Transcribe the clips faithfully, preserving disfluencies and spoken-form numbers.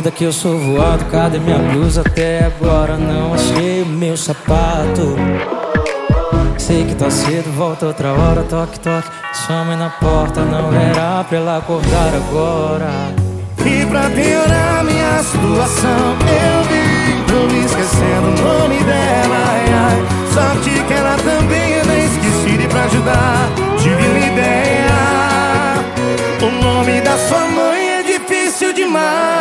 ajuda que eu sou voado. Cadê minha blusa? Até agora não achei o meu sapato. Sei que tá cedo, volta outra hora. Toque, toque, chama na porta. Não era pra ela acordar agora. E pra piorar minha situação, eu vivo me esquecendo o nome dela. Ai, ai. Sorte que ela também é bem esquecida. E pra ajudar, tive uma ideia. O nome da sua mãe é difícil demais.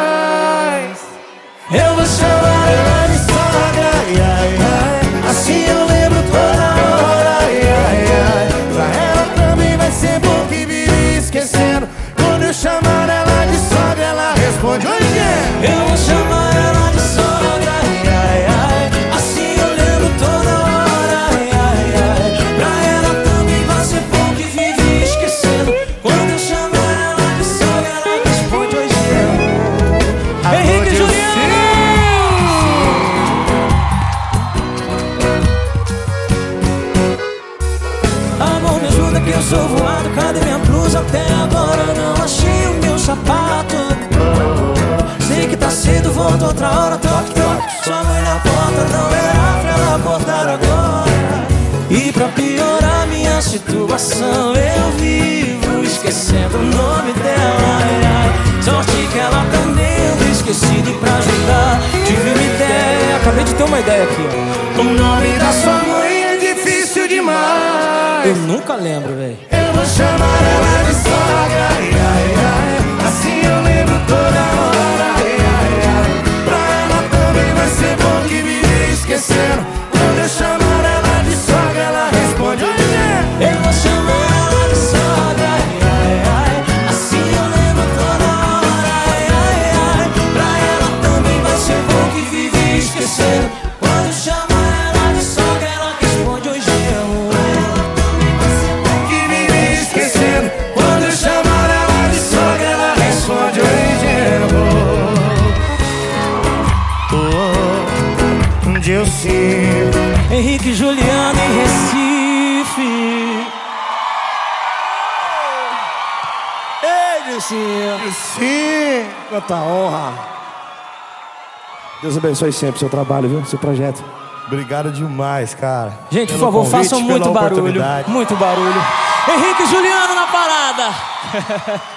Eu vou chamar ela de sogra. Ai, ai, ai. Assim eu lembro toda hora. Ai, ai, ai. Pra ela também vai ser bom que vive esquecendo. Quando eu chamar ela de sogra, ela responde: oi, é. Eu vou chamar ela de sogra. Ai, ai, ai. Assim eu lembro toda hora. Ai, ai, ai. Pra ela também vai ser bom que vive esquecendo. Quando eu chamar ela de sogra, ela responde: oi, é. Henrique e Juliano! Amor, me ajuda que eu sou voado. Cadê minha blusa? Até agora não achei o meu sapato. Sei que tá cedo, volta outra hora. Toque, toque, sua mãe na porta. Não era pra ela acordar agora. E pra piorar minha situação, eu vivo esquecendo o nome dela. Ai, ai. Sorte que ela também anda esquecida. E pra ajudar, tive uma ideia. Acabei de ter uma ideia aqui, ó. O nome da sua mãe é difícil demais. Eu nunca lembro, véi. Eu vou chamar ela de sogra. Ai, ai, ai. Assim eu lembro toda hora. Ai, ai, ai. Pra ela também vai ser bom que vive esquecendo. Quando eu chamar ela de sogra, ela responde: oi, é. Eu vou chamar ela de sogra. Ai, ai, ai. Assim eu lembro toda hora. Ai, ai, ai. Pra ela também vai ser bom que vive esquecendo. Quando eu chamar ela de sogra, ela responde: oi, gemo. Que vive esquecendo. Quando eu chamar ela de sogra, ela responde: oi, gemo. Oh, onde eu sinto Henrique e Juliano em Recife. Ei, Dilcinho. sim, quanta honra. Deus abençoe sempre o seu trabalho, viu? Seu projeto. Obrigado demais, cara. Gente, por Pelo favor, convite, façam pela muito barulho. oportunidade. Muito barulho. Henrique e Juliano na parada.